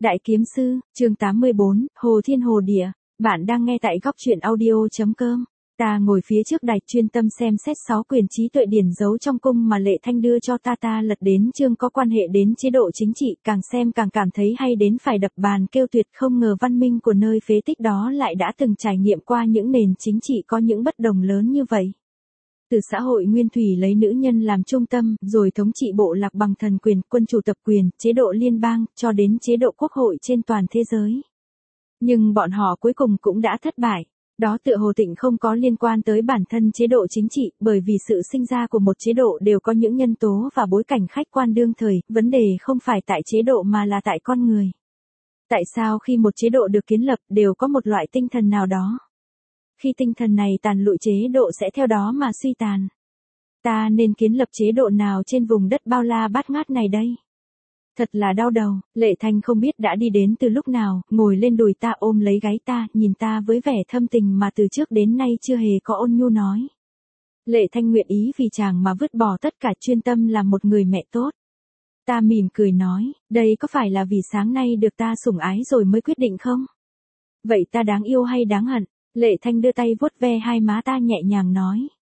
Đại kiếm sư, chương 84, Hồ Thiên Hồ Địa. Bạn đang nghe tại góc truyện audio.com. Ta ngồi phía trước đài chuyên tâm xem xét 6 quyền trí tuệ điển giấu trong cung mà Lệ Thanh đưa cho ta lật đến chương có quan hệ đến chế độ chính trị, càng xem càng cảm thấy hay đến phải đập bàn kêu tuyệt, không ngờ văn minh của nơi phế tích đó lại đã từng trải nghiệm qua những nền chính trị có những bất đồng lớn như vậy. Từ xã hội nguyên thủy lấy nữ nhân làm trung tâm, rồi thống trị bộ lạc bằng thần quyền, quân chủ tập quyền, chế độ liên bang, cho đến chế độ quốc hội trên toàn thế giới. Nhưng bọn họ cuối cùng cũng đã thất bại. Đó tựa hồ tịnh không có liên quan tới bản thân chế độ chính trị, bởi vì sự sinh ra của một chế độ đều có những nhân tố và bối cảnh khách quan đương thời, vấn đề không phải tại chế độ mà là tại con người. Tại sao khi một chế độ được kiến lập đều có một loại tinh thần nào đó? Khi tinh thần này tàn lụi chế độ sẽ theo đó mà suy tàn. Ta nên kiến lập chế độ nào trên vùng đất bao la bát ngát này đây? Thật là đau đầu, Lệ Thanh không biết đã đi đến từ lúc nào, ngồi lên đùi ta ôm lấy gáy ta, nhìn ta với vẻ thâm tình mà từ trước đến nay chưa hề có ôn nhu nói. Lệ Thanh nguyện ý vì chàng mà vứt bỏ tất cả chuyên tâm làm một người mẹ tốt. Ta mỉm cười nói, đây có phải là vì sáng nay được ta sủng ái rồi mới quyết định không? Vậy ta đáng yêu hay đáng hận? Lệ Thanh đưa tay vuốt ve hai má ta nhẹ nhàng nói.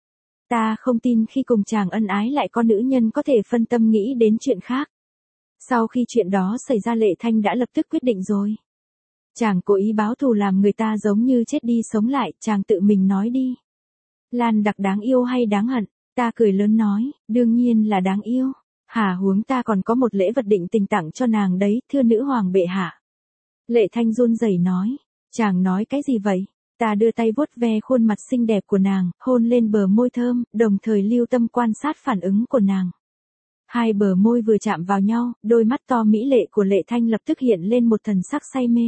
Ta không tin khi cùng chàng ân ái lại có nữ nhân có thể phân tâm nghĩ đến chuyện khác. Sau khi chuyện đó xảy ra Lệ Thanh đã lập tức quyết định rồi. Chàng cố ý báo thù làm người ta giống như chết đi sống lại, chàng tự mình nói đi. Lan Đặc đáng yêu hay đáng hận? Ta cười lớn nói, đương nhiên là đáng yêu. Hả huống ta còn có một lễ vật định tình tặng cho nàng đấy, thưa nữ hoàng bệ hạ. Lệ Thanh run rẩy nói, chàng nói cái gì vậy? Ta đưa tay vuốt ve khuôn mặt xinh đẹp của nàng, hôn lên bờ môi thơm, đồng thời lưu tâm quan sát phản ứng của nàng. Hai bờ môi vừa chạm vào nhau, đôi mắt to mỹ lệ của Lệ Thanh lập tức hiện lên một thần sắc say mê.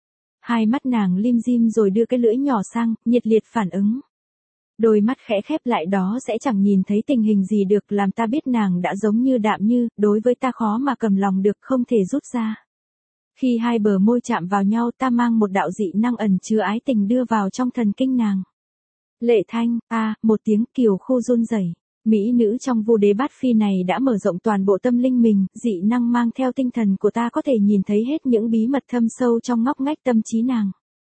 Hai mắt nàng lim dim rồi đưa cái lưỡi nhỏ sang, nhiệt liệt phản ứng. Đôi mắt khẽ khép lại đó sẽ chẳng nhìn thấy tình hình gì được, làm ta biết nàng đã giống như đạm như, đối với ta khó mà cầm lòng được, không thể rút ra. Khi hai bờ môi chạm vào nhau ta mang một đạo dị năng ẩn chứa ái tình đưa vào trong thần kinh nàng. Lệ Thanh, một tiếng kiều khu run rẩy. Mỹ nữ trong Vu Đế Bát Phi này đã mở rộng toàn bộ tâm linh mình, dị năng mang theo tinh thần của ta có thể nhìn thấy hết những bí mật thâm sâu trong ngóc ngách tâm trí nàng.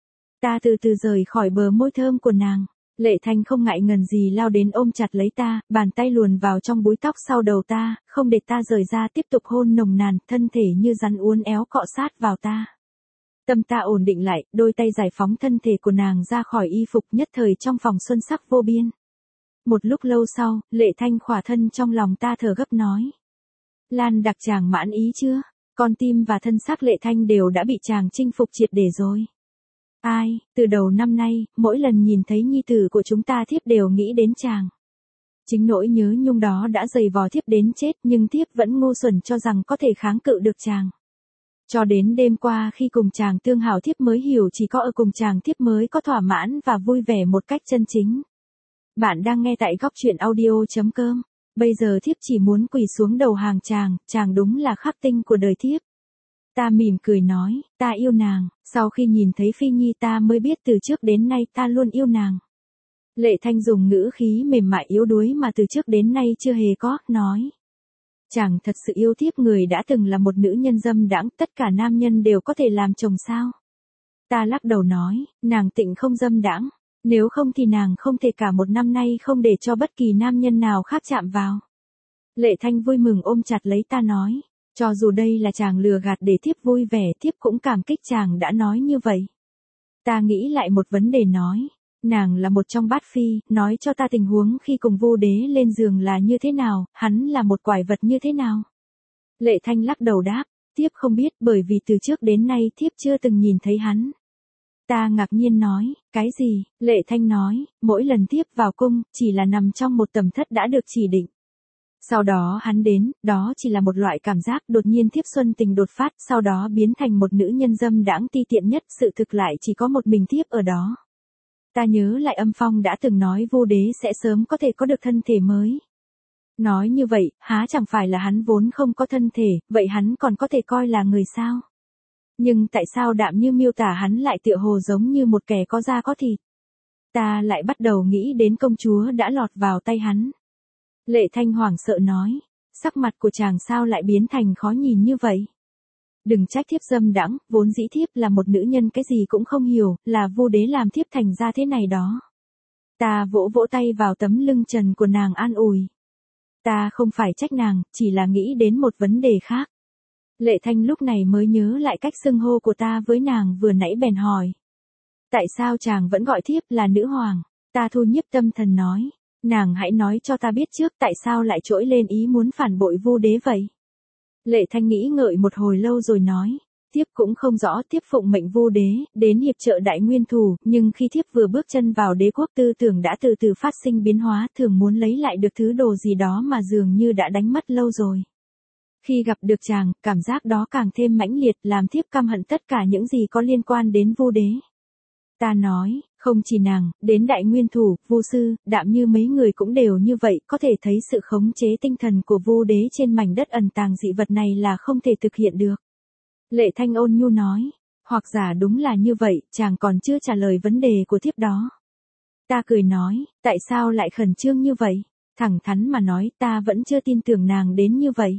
Ta từ từ rời khỏi bờ môi thơm của nàng. Lệ Thanh không ngại ngần gì lao đến ôm chặt lấy ta, bàn tay luồn vào trong búi tóc sau đầu ta, không để ta rời ra, tiếp tục hôn nồng nàn, thân thể như rắn uốn éo cọ sát vào ta. Tâm ta ổn định lại, đôi tay giải phóng thân thể của nàng ra khỏi y phục, nhất thời trong phòng xuân sắc vô biên. Một lúc lâu sau, Lệ Thanh khỏa thân trong lòng ta thở gấp nói. Lan Đặc chàng mãn ý chưa? Con tim và thân xác Lệ Thanh đều đã bị chàng chinh phục triệt để rồi. Ai, từ đầu năm nay, mỗi lần nhìn thấy nhi tử của chúng ta thiếp đều nghĩ đến chàng. Chính nỗi nhớ nhung đó đã dày vò thiếp đến chết, nhưng thiếp vẫn ngu xuẩn cho rằng có thể kháng cự được chàng. Cho đến đêm qua khi cùng chàng tương hảo thiếp mới hiểu chỉ có ở cùng chàng thiếp mới có thỏa mãn và vui vẻ một cách chân chính. Bạn đang nghe tại góc truyện audio.com. Bây giờ thiếp chỉ muốn quỳ xuống đầu hàng chàng đúng là khắc tinh của đời thiếp. Ta mỉm cười nói, ta yêu nàng, sau khi nhìn thấy Phi Nhi ta mới biết từ trước đến nay ta luôn yêu nàng. Lệ Thanh dùng ngữ khí mềm mại yếu đuối mà từ trước đến nay chưa hề có, nói. Chàng thật sự yêu thiếp, người đã từng là một nữ nhân dâm đãng, tất cả nam nhân đều có thể làm chồng sao? Ta lắc đầu nói, nàng tịnh không dâm đãng, nếu không thì nàng không thể cả một năm nay không để cho bất kỳ nam nhân nào khác chạm vào. Lệ Thanh vui mừng ôm chặt lấy ta nói. Cho dù đây là chàng lừa gạt để thiếp vui vẻ, thiếp cũng cảm kích chàng đã nói như vậy. Ta nghĩ lại một vấn đề nói, nàng là một trong bát phi, nói cho ta tình huống khi cùng Vu Đế lên giường là như thế nào, hắn là một quái vật như thế nào. Lệ Thanh lắc đầu đáp, thiếp không biết bởi vì từ trước đến nay thiếp chưa từng nhìn thấy hắn. Ta ngạc nhiên nói, cái gì? Lệ Thanh nói, mỗi lần thiếp vào cung, chỉ là nằm trong một tầm thất đã được chỉ định. Sau đó hắn đến, đó chỉ là một loại cảm giác, đột nhiên thiếp xuân tình đột phát, sau đó biến thành một nữ nhân dâm đãng ti tiện nhất, sự thực lại chỉ có một mình thiếp ở đó. Ta nhớ lại Âm Phong đã từng nói Vu Đế sẽ sớm có thể có được thân thể mới. Nói như vậy, há chẳng phải là hắn vốn không có thân thể, vậy hắn còn có thể coi là người sao? Nhưng tại sao Đạm Như miêu tả hắn lại tựa hồ giống như một kẻ có da có thịt? Ta lại bắt đầu nghĩ đến công chúa đã lọt vào tay hắn. Lệ Thanh hoảng sợ nói, sắc mặt của chàng sao lại biến thành khó nhìn như vậy? Đừng trách thiếp dâm đãng, vốn dĩ thiếp là một nữ nhân cái gì cũng không hiểu, là Vu Đế làm thiếp thành ra thế này đó. Ta vỗ vỗ tay vào tấm lưng trần của nàng an ủi. Ta không phải trách nàng, chỉ là nghĩ đến một vấn đề khác. Lệ Thanh lúc này mới nhớ lại cách xưng hô của ta với nàng vừa nãy bèn hỏi. Tại sao chàng vẫn gọi thiếp là nữ hoàng? Ta thu nhiếp tâm thần nói. Nàng hãy nói cho ta biết trước tại sao lại trỗi lên ý muốn phản bội Vu Đế vậy. Lệ Thanh nghĩ ngợi một hồi lâu rồi nói. Thiếp cũng không rõ, thiếp phụng mệnh Vu Đế, đến hiệp trợ đại nguyên thủ, nhưng khi thiếp vừa bước chân vào đế quốc tư tưởng đã từ từ phát sinh biến hóa, thường muốn lấy lại được thứ đồ gì đó mà dường như đã đánh mất lâu rồi. Khi gặp được chàng, cảm giác đó càng thêm mãnh liệt, làm thiếp căm hận tất cả những gì có liên quan đến Vu Đế. Ta nói, không chỉ nàng, đến đại nguyên thủ, Vu sư, Đạm Như mấy người cũng đều như vậy, có thể thấy sự khống chế tinh thần của Vu Đế trên mảnh đất ẩn tàng dị vật này là không thể thực hiện được. Lệ Thanh ôn nhu nói, hoặc giả đúng là như vậy, chàng còn chưa trả lời vấn đề của thiếp đó. Ta cười nói, tại sao lại khẩn trương như vậy? Thẳng thắn mà nói, ta vẫn chưa tin tưởng nàng đến như vậy.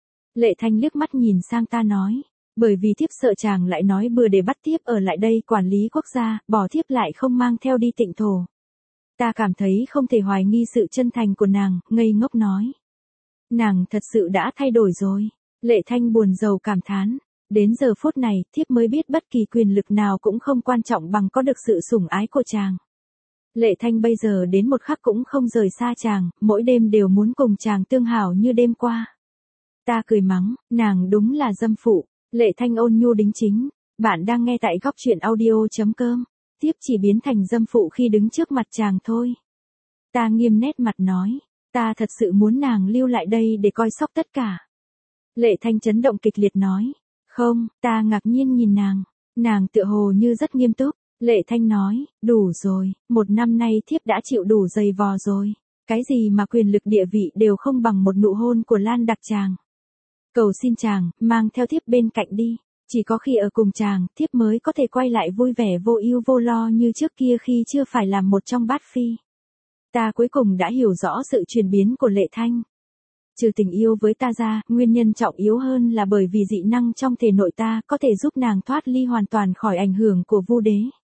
Lệ Thanh liếc mắt nhìn sang ta nói, bởi vì thiếp sợ chàng lại nói bừa để bắt thiếp ở lại đây quản lý quốc gia, bỏ thiếp lại không mang theo đi tịnh thổ. Ta cảm thấy không thể hoài nghi sự chân thành của nàng, ngây ngốc nói. Nàng thật sự đã thay đổi rồi. Lệ Thanh buồn rầu cảm thán. Đến giờ phút này, thiếp mới biết bất kỳ quyền lực nào cũng không quan trọng bằng có được sự sủng ái của chàng. Lệ Thanh bây giờ đến một khắc cũng không rời xa chàng, mỗi đêm đều muốn cùng chàng tương hảo như đêm qua. Ta cười mắng, nàng đúng là dâm phụ. Lệ Thanh ôn nhu đính chính. Bạn đang nghe tại góc truyện audio.com. Thiếp chỉ biến thành dâm phụ khi đứng trước mặt chàng thôi. Ta nghiêm nét mặt nói, ta thật sự muốn nàng lưu lại đây để coi sóc tất cả. Lệ Thanh chấn động kịch liệt nói. Không, ta ngạc nhiên nhìn nàng. Nàng tựa hồ như rất nghiêm túc. Lệ Thanh nói, đủ rồi, 1 năm nay thiếp đã chịu đủ dày vò rồi. Cái gì mà quyền lực địa vị đều không bằng một nụ hôn của Lan Đặc chàng. Cầu xin chàng, mang theo thiếp bên cạnh đi. Chỉ có khi ở cùng chàng, thiếp mới có thể quay lại vui vẻ vô ưu vô lo như trước kia khi chưa phải làm một trong bát phi. Ta cuối cùng đã hiểu rõ sự chuyển biến của Lệ Thanh. Trừ tình yêu với ta ra, nguyên nhân trọng yếu hơn là bởi vì dị năng trong thể nội ta có thể giúp nàng thoát ly hoàn toàn khỏi ảnh hưởng của Vu Đế.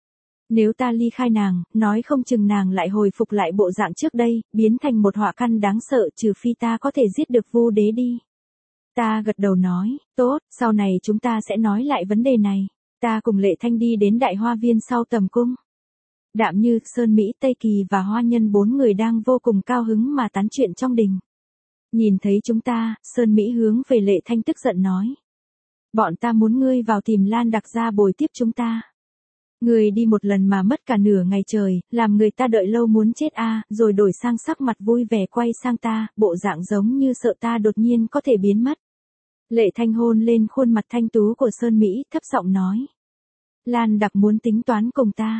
Nếu ta ly khai nàng, nói không chừng nàng lại hồi phục lại bộ dạng trước đây, biến thành một họa căn đáng sợ trừ phi ta có thể giết được Vu Đế đi. Ta gật đầu nói, tốt, sau này chúng ta sẽ nói lại vấn đề này. Ta cùng Lệ Thanh đi đến đại hoa viên sau tầm cung. Đạm Như, Sơn Mỹ, Tây Kỳ và Hoa Nhân 4 người đang vô cùng cao hứng mà tán chuyện trong đình. Nhìn thấy chúng ta, Sơn Mỹ hướng về Lệ Thanh tức giận nói. Bọn ta muốn ngươi vào tìm Lan Đặc ra bồi tiếp chúng ta. Ngươi đi một lần mà mất cả nửa ngày trời, làm người ta đợi lâu muốn chết rồi đổi sang sắc mặt vui vẻ quay sang ta, bộ dạng giống như sợ ta đột nhiên có thể biến mất. Lệ Thanh hôn lên khuôn mặt thanh tú của Sơn Mỹ, thấp giọng nói. Lan Đặc muốn tính toán cùng ta.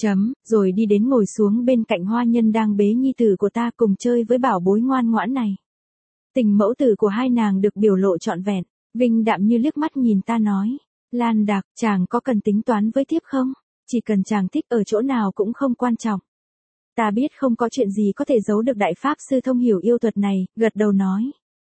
Rồi đi đến ngồi xuống bên cạnh Hoa Nhân đang bế nhi tử của ta cùng chơi với bảo bối ngoan ngoãn này. Tình mẫu tử của hai nàng được biểu lộ trọn vẹn. Vinh Đạm Như liếc mắt nhìn ta nói. Lan Đặc, chàng có cần tính toán với thiếp không? Chỉ cần chàng thích ở chỗ nào cũng không quan trọng. Ta biết không có chuyện gì có thể giấu được đại pháp sư thông hiểu yêu thuật này, gật đầu nói.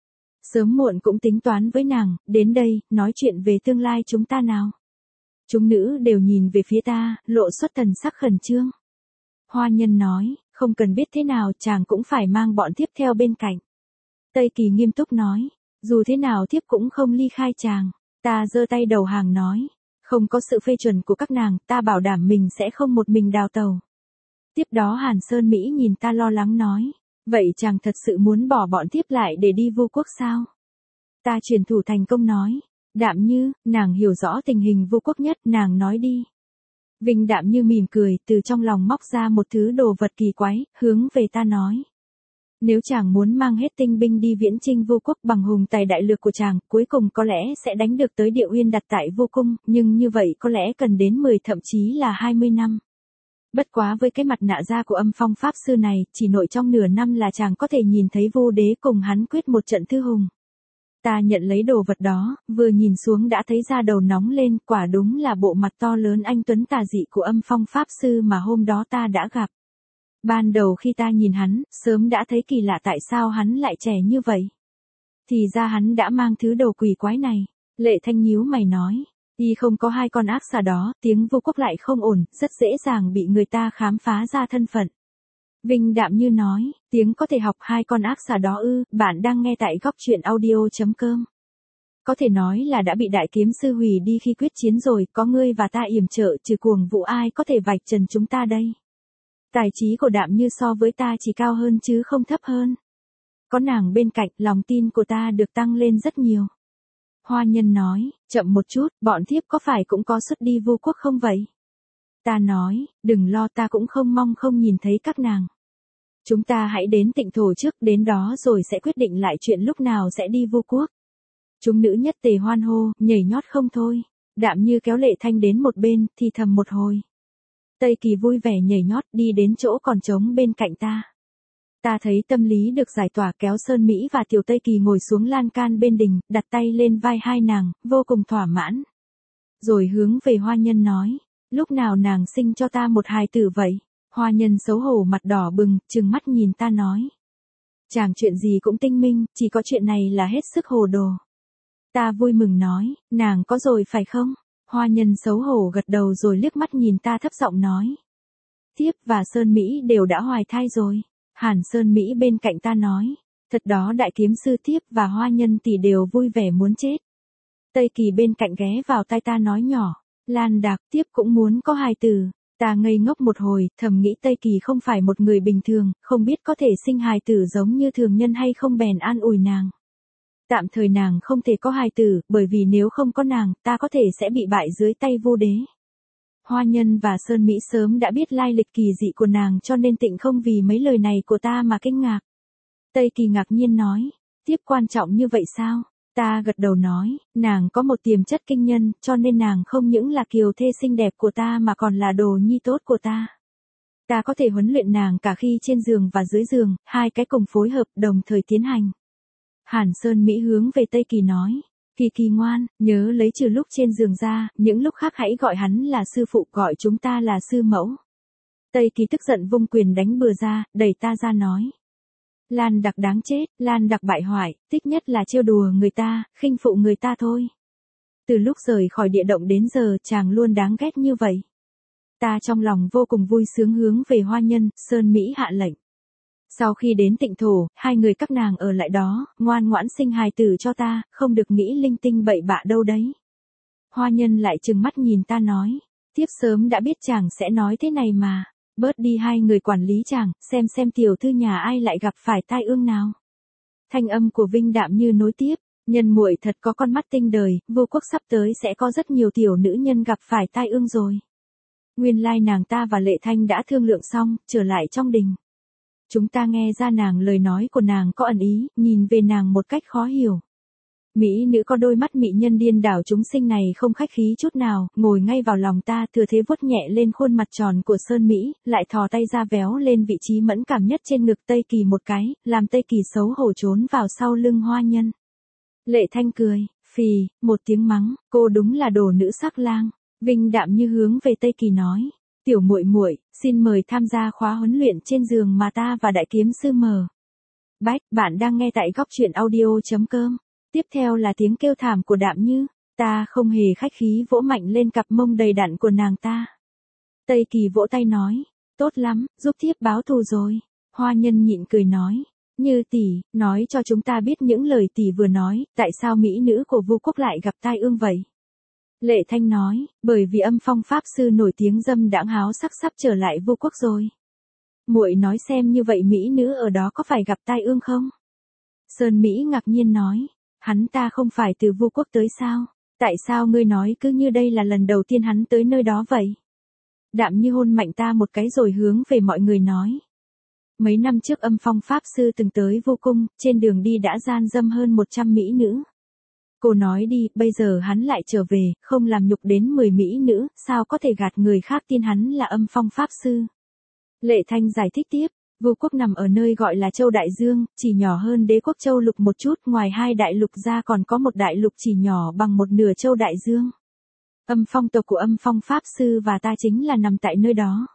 Sớm muộn cũng tính toán với nàng, đến đây, nói chuyện về tương lai chúng ta nào. Chúng nữ đều nhìn về phía ta, lộ xuất thần sắc khẩn trương. Hoa Nhân nói, không cần biết thế nào chàng cũng phải mang bọn thiếp theo bên cạnh. Tây Kỳ nghiêm túc nói, dù thế nào thiếp cũng không ly khai chàng. Ta giơ tay đầu hàng nói, không có sự phê chuẩn của các nàng, ta bảo đảm mình sẽ không một mình đào tàu. Tiếp đó Hàn Sơn Mỹ nhìn ta lo lắng nói, vậy chàng thật sự muốn bỏ bọn thiếp lại để đi Vu quốc sao? Ta truyền thủ thành công nói, Đạm Như, nàng hiểu rõ tình hình Vu quốc nhất, nàng nói đi. Vinh Đạm Như mỉm cười, từ trong lòng móc ra một thứ đồ vật kỳ quái, hướng về ta nói. Nếu chàng muốn mang hết tinh binh đi viễn chinh Vu quốc bằng hùng tài đại lược của chàng, cuối cùng có lẽ sẽ đánh được tới Địa Uyên đặt tại Vu cung, nhưng như vậy có lẽ cần đến 10 thậm chí là 20 năm. Bất quá với cái mặt nạ da của Âm Phong pháp sư này, chỉ nội trong nửa năm là chàng có thể nhìn thấy Vu Đế cùng hắn quyết một trận thư hùng. Ta nhận lấy đồ vật đó, vừa nhìn xuống đã thấy da đầu nóng lên, quả đúng là bộ mặt to lớn anh tuấn tà dị của Âm Phong pháp sư mà hôm đó ta đã gặp. Ban đầu khi ta nhìn hắn, sớm đã thấy kỳ lạ tại sao hắn lại trẻ như vậy. Thì ra hắn đã mang thứ đồ quỷ quái này. Lệ Thanh nhíu mày nói. Y không có hai con ác xà đó, tiếng Vu Quốc lại không ổn, rất dễ dàng bị người ta khám phá ra thân phận. Vinh đạm như nói, tiếng có thể học hai con ác xà đó ư, bạn đang nghe tại góc truyện audio.com. Có thể nói là đã bị đại kiếm sư hủy đi khi quyết chiến rồi, có ngươi và ta yểm trợ, trừ cuồng vũ ai có thể vạch trần chúng ta đây. Tài trí của Đạm Như so với ta chỉ cao hơn chứ không thấp hơn. Có nàng bên cạnh, lòng tin của ta được tăng lên rất nhiều. Hoa Nhân nói, chậm một chút, bọn thiếp có phải cũng có xuất đi Vu Quốc không vậy? Ta nói, đừng lo, ta cũng không mong không nhìn thấy các nàng. Chúng ta hãy đến Tịnh Thổ trước, đến đó rồi sẽ quyết định lại chuyện lúc nào sẽ đi Vu Quốc. Chúng nữ nhất tề hoan hô, nhảy nhót không thôi. Đạm Như kéo Lệ Thanh đến một bên, thì thầm một hồi. Tây Kỳ vui vẻ nhảy nhót đi đến chỗ còn trống bên cạnh ta. Ta thấy tâm lý được giải tỏa, kéo Sơn Mỹ và Tiểu Tây Kỳ ngồi xuống lan can bên đình, đặt tay lên vai hai nàng, vô cùng thỏa mãn. Rồi hướng về Hoa Nhân nói, lúc nào nàng sinh cho ta một hài tử vậy? Hoa Nhân xấu hổ mặt đỏ bừng, trừng mắt nhìn ta nói. Chàng chuyện gì cũng tinh minh, chỉ có chuyện này là hết sức hồ đồ. Ta vui mừng nói, nàng có rồi phải không? Hoa Nhân xấu hổ gật đầu rồi liếc mắt nhìn ta thấp giọng nói. Thiếp và Sơn Mỹ đều đã hoài thai rồi. Hàn Sơn Mỹ bên cạnh ta nói. Thật đó, đại kiếm sư thiếp và Hoa Nhân tỷ đều vui vẻ muốn chết. Tây Kỳ bên cạnh ghé vào tai ta nói nhỏ. Lan Đạc, thiếp cũng muốn có hài tử. Ta ngây ngốc một hồi, thầm nghĩ Tây Kỳ không phải một người bình thường, không biết có thể sinh hài tử giống như thường nhân hay không, bèn an ủi nàng. Tạm thời nàng không thể có hài tử, bởi vì nếu không có nàng, ta có thể sẽ bị bại dưới tay Vu Đế. Hoa Nhân và Sơn Mỹ sớm đã biết lai lịch kỳ dị của nàng, cho nên Tịnh không vì mấy lời này của ta mà kinh ngạc. Tây Kỳ ngạc nhiên nói, tiếp quan trọng như vậy sao? Ta gật đầu nói, nàng có một tiềm chất kinh nhân, cho nên nàng không những là kiều thê xinh đẹp của ta mà còn là đồ nhi tốt của ta. Ta có thể huấn luyện nàng cả khi trên giường và dưới giường, hai cái cùng phối hợp đồng thời tiến hành. Hàn Sơn Mỹ hướng về Tây Kỳ nói, Kỳ Kỳ ngoan, nhớ lấy trừ lúc trên giường ra, những lúc khác hãy gọi hắn là sư phụ, gọi chúng ta là sư mẫu. Tây Kỳ tức giận vung quyền đánh bừa ra, đẩy ta ra nói. Lan Đặc đáng chết, Lan Đặc bại hoại, thích nhất là trêu đùa người ta, khinh phụ người ta thôi. Từ lúc rời khỏi địa động đến giờ chàng luôn đáng ghét như vậy. Ta trong lòng vô cùng vui sướng hướng về Hoa Nhân, Sơn Mỹ hạ lệnh. Sau khi đến Tịnh Thổ, hai người các nàng ở lại đó, ngoan ngoãn sinh hài tử cho ta, không được nghĩ linh tinh bậy bạ đâu đấy. Hoa Nhân lại trừng mắt nhìn ta nói, thiếp sớm đã biết chàng sẽ nói thế này mà, bớt đi hai người quản lý chàng, xem tiểu thư nhà ai lại gặp phải tai ương nào. Thanh âm của Vinh đạm như nối tiếp, nhân muội thật có con mắt tinh đời, Vu Quốc sắp tới sẽ có rất nhiều tiểu nữ nhân gặp phải tai ương rồi. Nguyên lai nàng ta và Lệ Thanh đã thương lượng xong, trở lại trong đình. Chúng ta nghe ra nàng lời nói của nàng có ẩn ý, nhìn về nàng một cách khó hiểu. Mỹ nữ có đôi mắt mị nhân điên đảo chúng sinh này không khách khí chút nào, ngồi ngay vào lòng ta, thừa thế vuốt nhẹ lên khuôn mặt tròn của Sơn Mỹ, lại thò tay ra véo lên vị trí mẫn cảm nhất trên ngực Tây Kỳ một cái, làm Tây Kỳ xấu hổ trốn vào sau lưng Hoa Nhân. Lệ Thanh cười, phì, một tiếng mắng, cô đúng là đồ nữ sắc lang. Vinh đạm như hướng về Tây Kỳ nói, tiểu muội muội, xin mời tham gia khóa huấn luyện trên giường mà ta và đại kiếm sư mờ. Bách, bạn đang nghe tại góc truyện audio.com. Tiếp theo là tiếng kêu thảm của Đạm Như, ta không hề khách khí vỗ mạnh lên cặp mông đầy đặn của nàng ta. Tây Kỳ vỗ tay nói, tốt lắm, giúp thiếp báo thù rồi. Hoa Nhân nhịn cười nói, Như tỷ, nói cho chúng ta biết những lời tỷ vừa nói, tại sao mỹ nữ của Vu Quốc lại gặp tai ương vậy? Lệ Thanh nói, bởi vì Âm Phong pháp sư nổi tiếng dâm đãng háo sắc sắp trở lại Vu Quốc rồi. Muội nói xem như vậy mỹ nữ ở đó có phải gặp tai ương không? Sơn Mỹ ngạc nhiên nói, hắn ta không phải từ Vu Quốc tới sao? Tại sao ngươi nói cứ như đây là lần đầu tiên hắn tới nơi đó vậy? Đạm Như hôn mạnh ta một cái rồi hướng về mọi người nói. Mấy năm trước Âm Phong pháp sư từng tới Vu Cung, trên đường đi đã gian dâm hơn 100 mỹ nữ. Cô nói đi, bây giờ hắn lại trở về, không làm nhục đến 10 mỹ nữ, sao có thể gạt người khác tin hắn là Âm Phong pháp sư? Lệ Thanh giải thích tiếp, Vu Quốc nằm ở nơi gọi là Châu Đại Dương, chỉ nhỏ hơn Đế quốc Châu Lục một chút, ngoài hai đại lục ra còn có một đại lục chỉ nhỏ bằng một nửa Châu Đại Dương. Âm Phong tộc của Âm Phong pháp sư và ta chính là nằm tại nơi đó.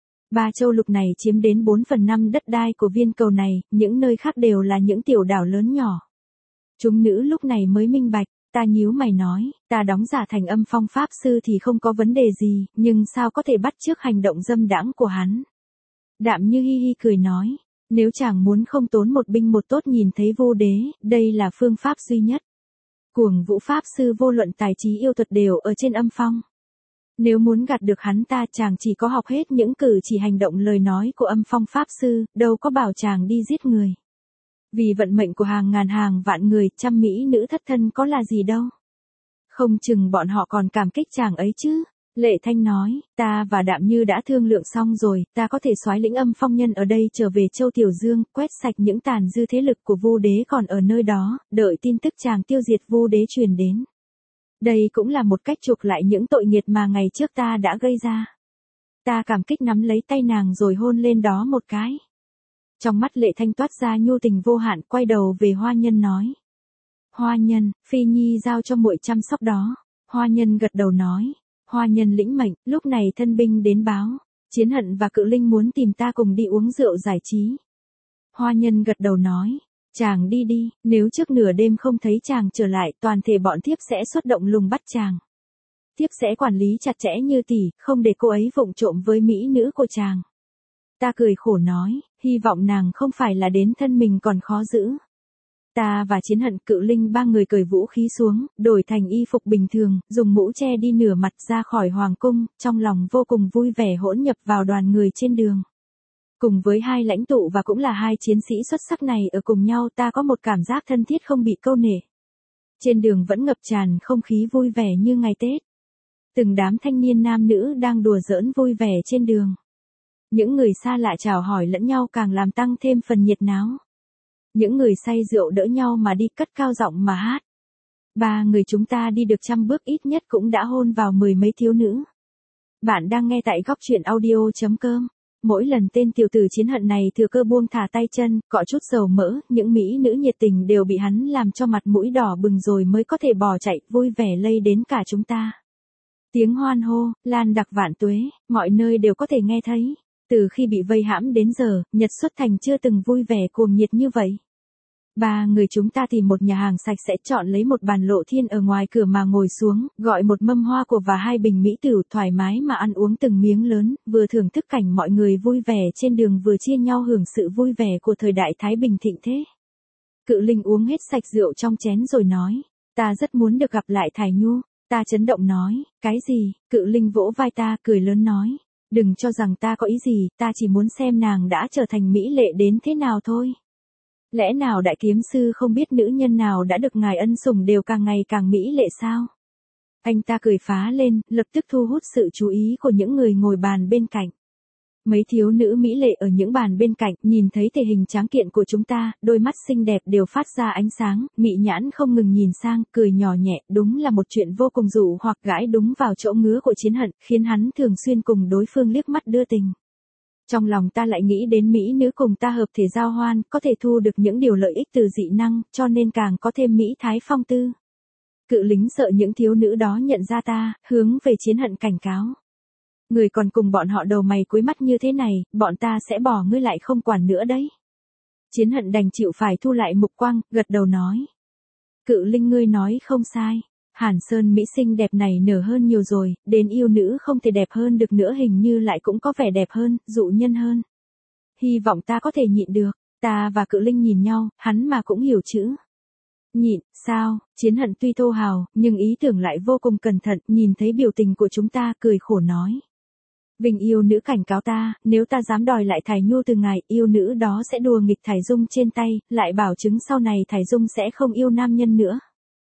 Ba châu lục này chiếm đến 4/5 đất đai của viên cầu này, những nơi khác đều là những tiểu đảo lớn nhỏ. Chúng nữ lúc này mới minh bạch, Ta nhíu mày nói, ta đóng giả thành Âm Phong Pháp Sư thì không có vấn đề gì, nhưng sao có thể bắt chước hành động dâm đãng của hắn. Đạm Như hi hi cười nói, nếu chàng muốn không tốn một binh một tốt nhìn thấy Vu Đế, đây là phương pháp duy nhất. Cuồng Vũ Pháp Sư vô luận tài trí yêu thuật đều ở trên Âm Phong. Nếu muốn gạt được hắn ta chàng chỉ có học hết những cử chỉ hành động lời nói của Âm Phong Pháp Sư, đâu có bảo chàng đi giết người. Vì vận mệnh của hàng ngàn hàng vạn người, trăm mỹ nữ thất thân có là gì đâu. Không chừng bọn họ còn cảm kích chàng ấy chứ. Lệ Thanh nói, ta và Đạm Như đã thương lượng xong rồi, ta có thể soái lĩnh Âm Phong nhân ở đây trở về Châu Tiểu Dương, quét sạch những tàn dư thế lực của Vu Đế còn ở nơi đó, đợi tin tức chàng tiêu diệt Vu Đế truyền đến. Đây cũng là một cách chuộc lại những tội nghiệt mà ngày trước ta đã gây ra. Ta cảm kích nắm lấy tay nàng rồi hôn lên đó một cái. Trong mắt Lệ Thanh toát ra nhu tình vô hạn, quay đầu về Hoa Nhân nói. Hoa Nhân, Phi Nhi giao cho muội chăm sóc đó. Hoa Nhân gật đầu nói. Hoa Nhân lĩnh mệnh, lúc này thân binh đến báo. Chiến Hận và Cự Linh muốn tìm ta cùng đi uống rượu giải trí. Hoa Nhân gật đầu nói. Chàng đi đi, nếu trước nửa đêm không thấy chàng trở lại, toàn thể bọn thiếp sẽ xuất động lùng bắt chàng. Thiếp sẽ quản lý chặt chẽ như tỷ, không để cô ấy vụng trộm với mỹ nữ của chàng. Ta cười khổ nói, hy vọng nàng không phải là đến thân mình còn khó giữ. Ta và Chiến Hận, Cự Linh ba người cởi vũ khí xuống, đổi thành y phục bình thường, dùng mũ che đi nửa mặt ra khỏi hoàng cung, trong lòng vô cùng vui vẻ hỗn nhập vào đoàn người trên đường. Cùng với hai lãnh tụ và cũng là hai chiến sĩ xuất sắc này ở cùng nhau, ta có một cảm giác thân thiết không bị câu nệ. Trên đường vẫn ngập tràn không khí vui vẻ như ngày Tết. Từng đám thanh niên nam nữ đang đùa giỡn vui vẻ trên đường. Những người xa lạ chào hỏi lẫn nhau càng làm tăng thêm phần nhiệt náo. Những người say rượu đỡ nhau mà đi, cất cao giọng mà hát. Ba người chúng ta đi được 100 bước ít nhất cũng đã hôn vào 10 mấy thiếu nữ. Bạn đang nghe tại góc truyện audio.com. Mỗi lần tên tiểu tử Chiến Hận này thừa cơ buông thả tay chân, cọ chút dầu mỡ, những mỹ nữ nhiệt tình đều bị hắn làm cho mặt mũi đỏ bừng rồi mới có thể bỏ chạy, vui vẻ lây đến cả chúng ta. Tiếng hoan hô, lan đặc vạn tuế, mọi nơi đều có thể nghe thấy. Từ khi bị vây hãm đến giờ, Nhật Xuất Thành chưa từng vui vẻ cuồng nhiệt như vậy. Ba người chúng ta tìm một nhà hàng sạch sẽ, chọn lấy một bàn lộ thiên ở ngoài cửa mà ngồi xuống, gọi một mâm hoa của và 2 bình mỹ tửu, thoải mái mà ăn uống từng miếng lớn, vừa thưởng thức cảnh mọi người vui vẻ trên đường vừa chia nhau hưởng sự vui vẻ của thời đại Thái Bình thịnh thế. Cự Linh uống hết sạch rượu trong chén rồi nói, ta rất muốn được gặp lại Thải Nhu. Ta chấn động nói, cái gì? Cự Linh vỗ vai ta, cười lớn nói, đừng cho rằng ta có ý gì, ta chỉ muốn xem nàng đã trở thành mỹ lệ đến thế nào thôi. Lẽ nào đại kiếm sư không biết nữ nhân nào đã được ngài ân sủng đều càng ngày càng mỹ lệ sao? Anh ta cười phá lên, lập tức thu hút sự chú ý của những người ngồi bàn bên cạnh. Mấy thiếu nữ mỹ lệ ở những bàn bên cạnh, nhìn thấy thể hình tráng kiện của chúng ta, đôi mắt xinh đẹp đều phát ra ánh sáng, mị nhãn không ngừng nhìn sang, cười nhỏ nhẹ, đúng là một chuyện vô cùng dụ hoặc gãi đúng vào chỗ ngứa của Chiến Hận, khiến hắn thường xuyên cùng đối phương liếc mắt đưa tình. Trong lòng ta lại nghĩ đến mỹ nữ cùng ta hợp thể giao hoan, có thể thu được những điều lợi ích từ dị năng, cho nên càng có thêm mỹ thái phong tư. Cự Lính sợ những thiếu nữ đó nhận ra ta, hướng về Chiến Hận cảnh cáo. Người còn cùng bọn họ đầu mày cuối mắt như thế này, bọn ta sẽ bỏ ngươi lại không quản nữa đấy. Chiến Hận đành chịu phải thu lại mục quang, gật đầu nói. Cự Linh ngươi nói không sai. Hàn Sơn mỹ xinh đẹp này nở hơn nhiều rồi, đến yêu nữ không thể đẹp hơn được nữa, hình như lại cũng có vẻ đẹp hơn, dụ nhân hơn. Hy vọng ta có thể nhịn được. Ta và Cự Linh nhìn nhau, hắn mà cũng hiểu chữ. Nhịn, sao? Chiến Hận tuy thô hào, nhưng ý tưởng lại vô cùng cẩn thận, nhìn thấy biểu tình của chúng ta, cười khổ nói. Vinh yêu nữ cảnh cáo ta, nếu ta dám đòi lại Thải Nhu từ ngài, yêu nữ đó sẽ đùa nghịch Thải Dung trên tay, lại bảo chứng sau này Thải Dung sẽ không yêu nam nhân nữa.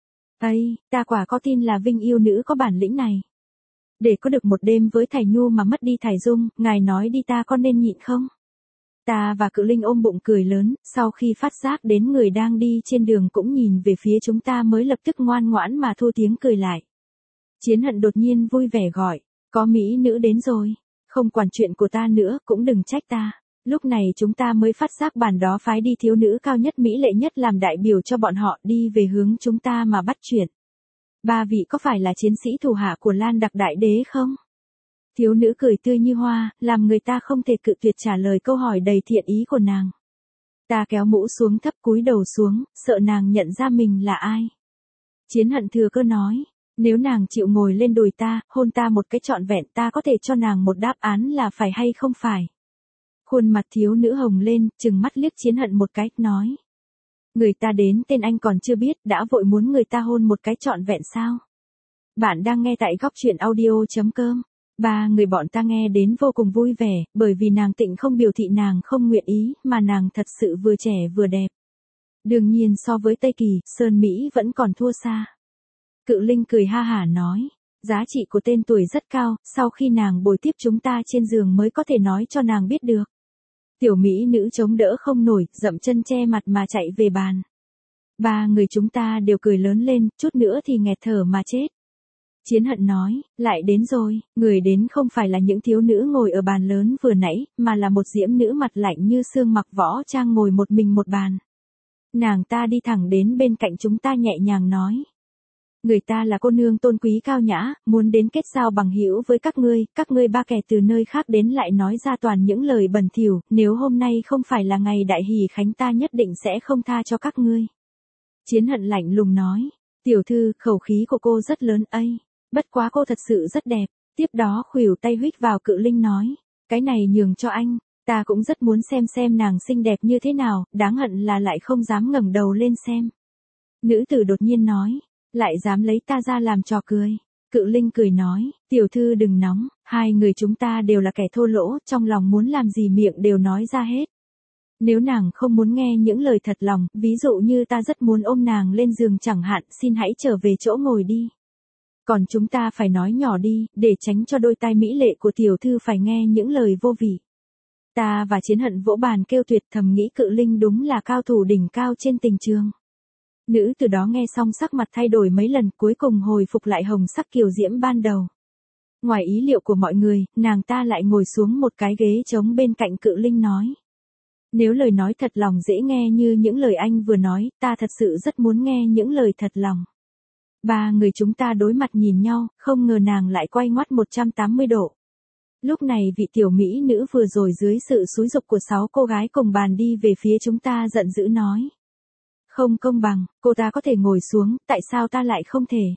Ây, ta quả có tin là Vinh yêu nữ có bản lĩnh này. Để có được một đêm với Thải Nhu mà mất đi Thải Dung, ngài nói đi ta có nên nhịn không? Ta và Cự Linh ôm bụng cười lớn, sau khi phát giác đến người đang đi trên đường cũng nhìn về phía chúng ta mới lập tức ngoan ngoãn mà thu tiếng cười lại. Chiến Hận đột nhiên vui vẻ gọi, có mỹ nữ đến rồi, không quản chuyện của ta nữa, cũng đừng trách ta. Lúc này chúng ta mới phát giác bản đó phái đi thiếu nữ cao nhất mỹ lệ nhất làm đại biểu cho bọn họ đi về hướng chúng ta mà bắt chuyện. Ba vị có phải là chiến sĩ thủ hạ của Lan Đặc Đại Đế không? Thiếu nữ cười tươi như hoa, làm người ta không thể cự tuyệt trả lời câu hỏi đầy thiện ý của nàng. Ta kéo mũ xuống thấp cúi đầu xuống, sợ nàng nhận ra mình là ai. Chiến Hận thừa cơ nói, nếu nàng chịu ngồi lên đùi ta, hôn ta một cái trọn vẹn ta có thể cho nàng một đáp án là phải hay không phải. Khuôn mặt thiếu nữ hồng lên, trừng mắt liếc Chiến Hận một cái, nói. Người ta đến tên anh còn chưa biết, đã vội muốn người ta hôn một cái trọn vẹn sao? Bạn đang nghe tại góc truyện audio.com. Ba người bọn ta nghe đến vô cùng vui vẻ, bởi vì nàng Tịnh không biểu thị nàng không nguyện ý, mà nàng thật sự vừa trẻ vừa đẹp. Đương nhiên so với Tây Kỳ, Sơn Mỹ vẫn còn thua xa. Cự Linh cười ha hả nói, giá trị của tên tuổi rất cao, sau khi nàng bồi tiếp chúng ta trên giường mới có thể nói cho nàng biết được. Tiểu Mỹ nữ chống đỡ không nổi, dậm chân che mặt mà chạy về bàn. Ba người chúng ta đều cười lớn lên, chút nữa thì nghẹt thở mà chết. Chiến Hận nói, lại đến rồi, người đến không phải là những thiếu nữ ngồi ở bàn lớn vừa nãy, mà là một diễm nữ mặt lạnh như xương mặc võ trang ngồi một mình một bàn. Nàng ta đi thẳng đến bên cạnh chúng ta nhẹ nhàng nói. Người ta là cô nương tôn quý cao nhã, muốn đến kết giao bằng hữu với các ngươi ba kẻ từ nơi khác đến lại nói ra toàn những lời bẩn thỉu, nếu hôm nay không phải là ngày đại hỷ khánh ta nhất định sẽ không tha cho các ngươi. Chiến Hận lạnh lùng nói, tiểu thư, khẩu khí của cô rất lớn ấy, bất quá cô thật sự rất đẹp. Tiếp đó khuỷu tay huých vào Cự Linh nói, cái này nhường cho anh, ta cũng rất muốn xem nàng xinh đẹp như thế nào, đáng hận là lại không dám ngẩng đầu lên xem. Nữ tử đột nhiên nói, lại dám lấy ta ra làm trò cười. Cự Linh cười nói, tiểu thư đừng nóng, hai người chúng ta đều là kẻ thô lỗ, trong lòng muốn làm gì miệng đều nói ra hết. Nếu nàng không muốn nghe những lời thật lòng, ví dụ như ta rất muốn ôm nàng lên giường chẳng hạn, xin hãy trở về chỗ ngồi đi. Còn chúng ta phải nói nhỏ đi, để tránh cho đôi tai mỹ lệ của tiểu thư phải nghe những lời vô vị. Ta và Chiến Hận vỗ bàn kêu tuyệt, thầm nghĩ Cự Linh đúng là cao thủ đỉnh cao trên tình trường. Nữ từ đó nghe xong sắc mặt thay đổi mấy lần, cuối cùng hồi phục lại hồng sắc kiều diễm ban đầu. Ngoài ý liệu của mọi người, nàng ta lại ngồi xuống một cái ghế trống bên cạnh Cự Linh nói. Nếu lời nói thật lòng dễ nghe như những lời anh vừa nói, ta thật sự rất muốn nghe những lời thật lòng. Ba người chúng ta đối mặt nhìn nhau, không ngờ nàng lại quay ngoắt 180 độ. Lúc này vị tiểu mỹ nữ vừa rồi dưới sự xúi giục của 6 cô gái cùng bàn đi về phía chúng ta giận dữ nói. Không công bằng, cô ta có thể ngồi xuống, tại sao ta lại không thể?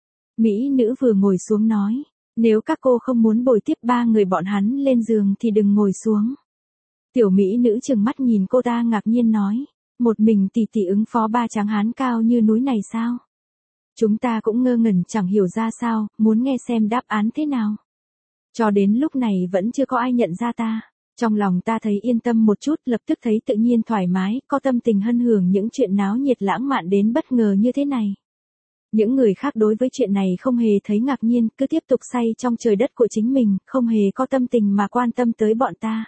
Mỹ nữ vừa ngồi xuống nói, nếu các cô không muốn bồi tiếp ba người bọn hắn lên giường thì đừng ngồi xuống. Tiểu mỹ nữ trừng mắt nhìn cô ta ngạc nhiên nói, một mình tỷ tỷ ứng phó ba tráng hán cao như núi này sao? Chúng ta cũng ngơ ngẩn chẳng hiểu ra sao, muốn nghe xem đáp án thế nào. Cho đến lúc này vẫn chưa có ai nhận ra ta. Trong lòng ta thấy yên tâm một chút, lập tức thấy tự nhiên thoải mái, có tâm tình hân hưởng những chuyện náo nhiệt lãng mạn đến bất ngờ như thế này. Những người khác đối với chuyện này không hề thấy ngạc nhiên, cứ tiếp tục say trong trời đất của chính mình, không hề có tâm tình mà quan tâm tới bọn ta.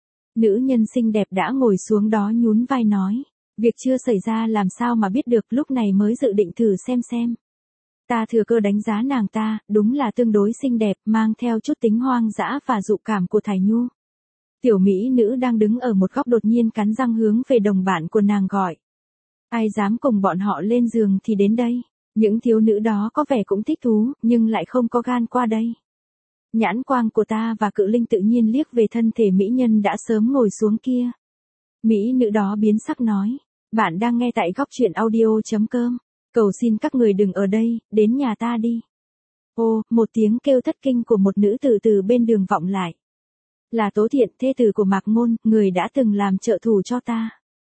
Nữ nhân xinh đẹp đã ngồi xuống đó nhún vai nói, việc chưa xảy ra làm sao mà biết được, lúc này mới dự định thử xem. Ta thừa cơ đánh giá nàng ta, đúng là tương đối xinh đẹp, mang theo chút tính hoang dã và dụ cảm của Thải Nhu. Tiểu mỹ nữ đang đứng ở một góc đột nhiên cắn răng hướng về đồng bạn của nàng gọi. Ai dám cùng bọn họ lên giường thì đến đây. Những thiếu nữ đó có vẻ cũng thích thú, nhưng lại không có gan qua đây. Nhãn quang của ta và Cự Linh tự nhiên liếc về thân thể mỹ nhân đã sớm ngồi xuống kia. Mỹ nữ đó biến sắc nói, bạn đang nghe tại góc truyện audio.com. Cầu xin các người đừng ở đây, đến nhà ta đi. Ô, một tiếng kêu thất kinh của một nữ tử từ bên đường vọng lại. Là Tố Thiện, thê tử của Mạc Ngôn, người đã từng làm trợ thủ cho ta.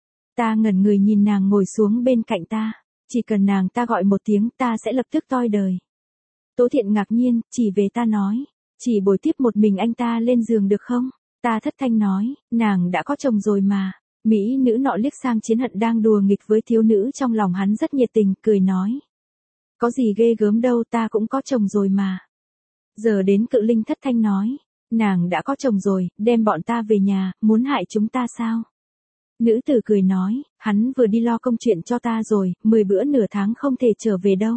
Ta ngẩn người nhìn nàng ngồi xuống bên cạnh ta. Chỉ cần nàng ta gọi một tiếng ta sẽ lập tức toi đời. Tố Thiện ngạc nhiên, chỉ về ta nói. Chỉ bồi tiếp một mình anh ta lên giường được không? Ta thất thanh nói, nàng đã có chồng rồi mà. Mỹ nữ nọ liếc sang Chiến Hận đang đùa nghịch với thiếu nữ trong lòng hắn rất nhiệt tình, cười nói. Có gì ghê gớm đâu, ta cũng có chồng rồi mà. Giờ đến Cự Linh thất thanh nói. Nàng đã có chồng rồi, đem bọn ta về nhà, muốn hại chúng ta sao? Nữ tử cười nói, hắn vừa đi lo công chuyện cho ta rồi, 10 bữa nửa tháng không thể trở về đâu.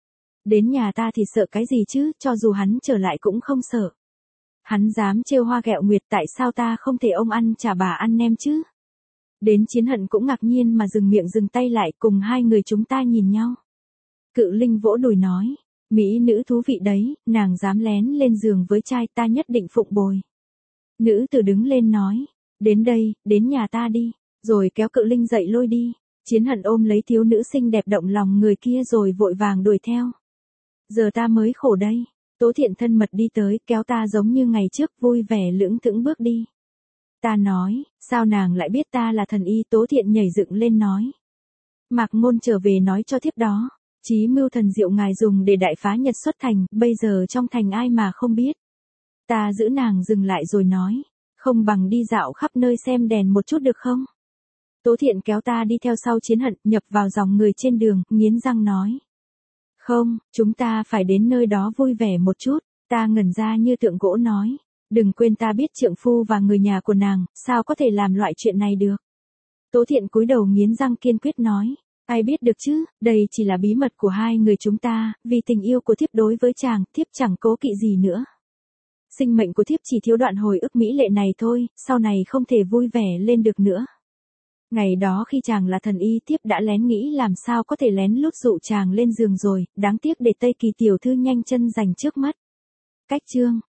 Đến nhà ta thì sợ cái gì chứ, cho dù hắn trở lại cũng không sợ. Hắn dám trêu hoa ghẹo nguyệt, tại sao ta không thể ông ăn chả bà ăn nem chứ? Đến Chiến Hận cũng ngạc nhiên mà dừng miệng dừng tay lại, cùng hai người chúng ta nhìn nhau. Cự Linh vỗ đùi nói, mỹ nữ thú vị đấy, nàng dám lén lên giường với trai ta nhất định phụng bồi. Nữ tử đứng lên nói, đến đây, đến nhà ta đi, rồi kéo Cự Linh dậy lôi đi. Chiến Hận ôm lấy thiếu nữ xinh đẹp động lòng người kia rồi vội vàng đuổi theo. Giờ ta mới khổ đây. Tố Thiện thân mật đi tới, kéo ta giống như ngày trước, vui vẻ lững thững bước đi. Ta nói, sao nàng lại biết ta là thần y? Tố Thiện nhảy dựng lên nói. Mạc Ngôn trở về nói cho thiếp đó. Chí mưu thần diệu ngài dùng để đại phá Nhật xuất thành, bây giờ trong thành ai mà không biết. Ta giữ nàng dừng lại rồi nói. Không bằng đi dạo khắp nơi xem đèn một chút được không? Tố Thiện kéo ta đi theo sau Chiến Hận, nhập vào dòng người trên đường, nghiến răng nói. Không, chúng ta phải đến nơi đó vui vẻ một chút. Ta ngẩn ra như tượng gỗ nói. Đừng quên ta biết trượng phu và người nhà của nàng, sao có thể làm loại chuyện này được. Tố Thiện cúi đầu nghiến răng kiên quyết nói. Ai biết được chứ, đây chỉ là bí mật của hai người chúng ta, vì tình yêu của thiếp đối với chàng, thiếp chẳng cố kỵ gì nữa. Sinh mệnh của thiếp chỉ thiếu đoạn hồi ức mỹ lệ này thôi, sau này không thể vui vẻ lên được nữa. Ngày đó khi chàng là thần y, thiếp đã lén nghĩ làm sao có thể lén lút dụ chàng lên giường rồi, đáng tiếc để Tây Kỳ tiểu thư nhanh chân giành trước mắt. Cách chương